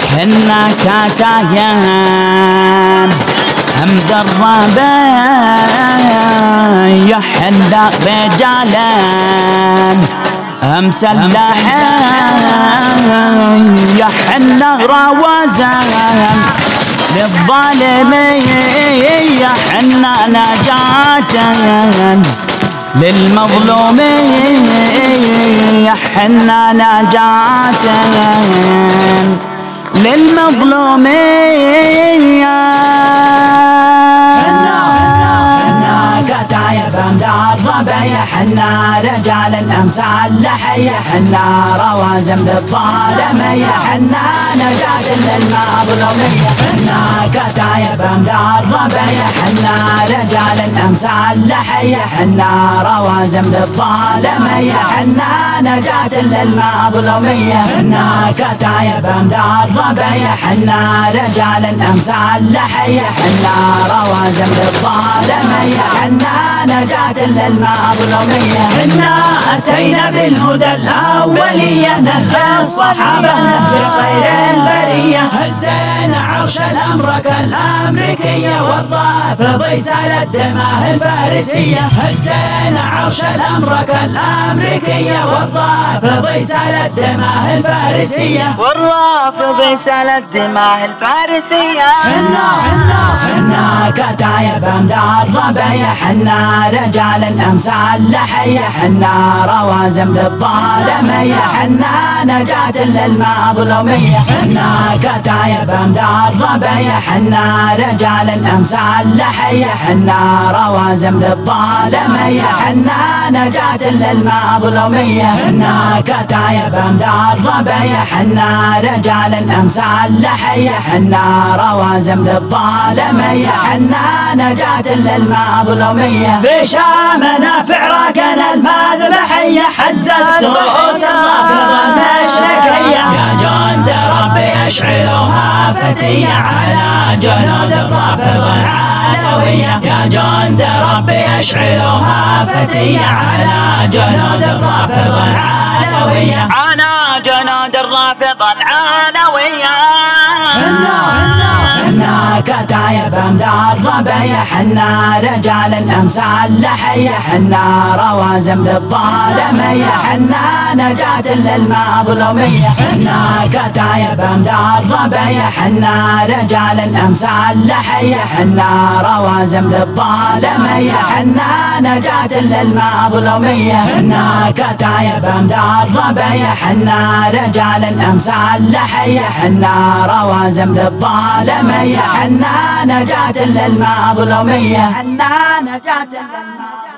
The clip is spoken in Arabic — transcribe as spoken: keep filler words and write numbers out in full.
حنا كتايم مدربة يا حنا رجالا مسلحين يا حنا روازان للظالمين يا حنا نجاة للمظلومين يا حنا نجاة للمظلومين مدربة يا حنا رجال مسلح يا حنا روازم للظالم يا حنا نجاة للمظلومية حنا كتايب مدربة يا حنا رجال مسلح يا حنا روازم للظالم يا حنا نجاة للمظلومية حنا كتايب مدربة يا حنا رجال مسلح يا حنا روازم للظالم يا حنا نجاة للمظلومية حنا أتينا بالهدى الأولية نهج الصحابة نهج خير البرية هزينا عرش الأمريكا الأمريكية والرافض سال الدماء الفارسية هزينا عرش الأمريكا الأمريكية والرافض سال الدماء الفارسية والرافض سال الدماء الفارسية حنا حنا حنا كتايب مدربة يا حنا رجال مسلح يا حنا روازم للظالم يا حنا نجاة للمظلومية حنا كتايب مدربة يا حنا رجال مسلح يا حنا روازم للظالم يا حنا نجاة للمظلومية حنا كتايب مدربة يا حنا رجال مسلح يا حنا روازم للظالم يا حنا نجاة للمظلومية في شامنا في عراقنا المذبحية حزت رؤوس الرافض المشركية يا جند ربي اشعلوها فتية على جنود الرافض العلوية يا جند ربي اشعلوها فتية على جنود الرافض العلوية على جنود الرافض العلوية حنا حنا حنا كتايب مدربة يا حنا رجال مسلح يا حنا روازم للظالم يا حنا نجاة للمظلومية حنا كتايب مدربة يا حنا رجال مسلح يا حنا روازم للظالم يا حنا نجاة للمظلومية حنا كتايب مدربة يا حنا رجال مسلح يا حنا روازم للظالم يا حنا نجاة للمظلومية حنا نجاة للمظلومية.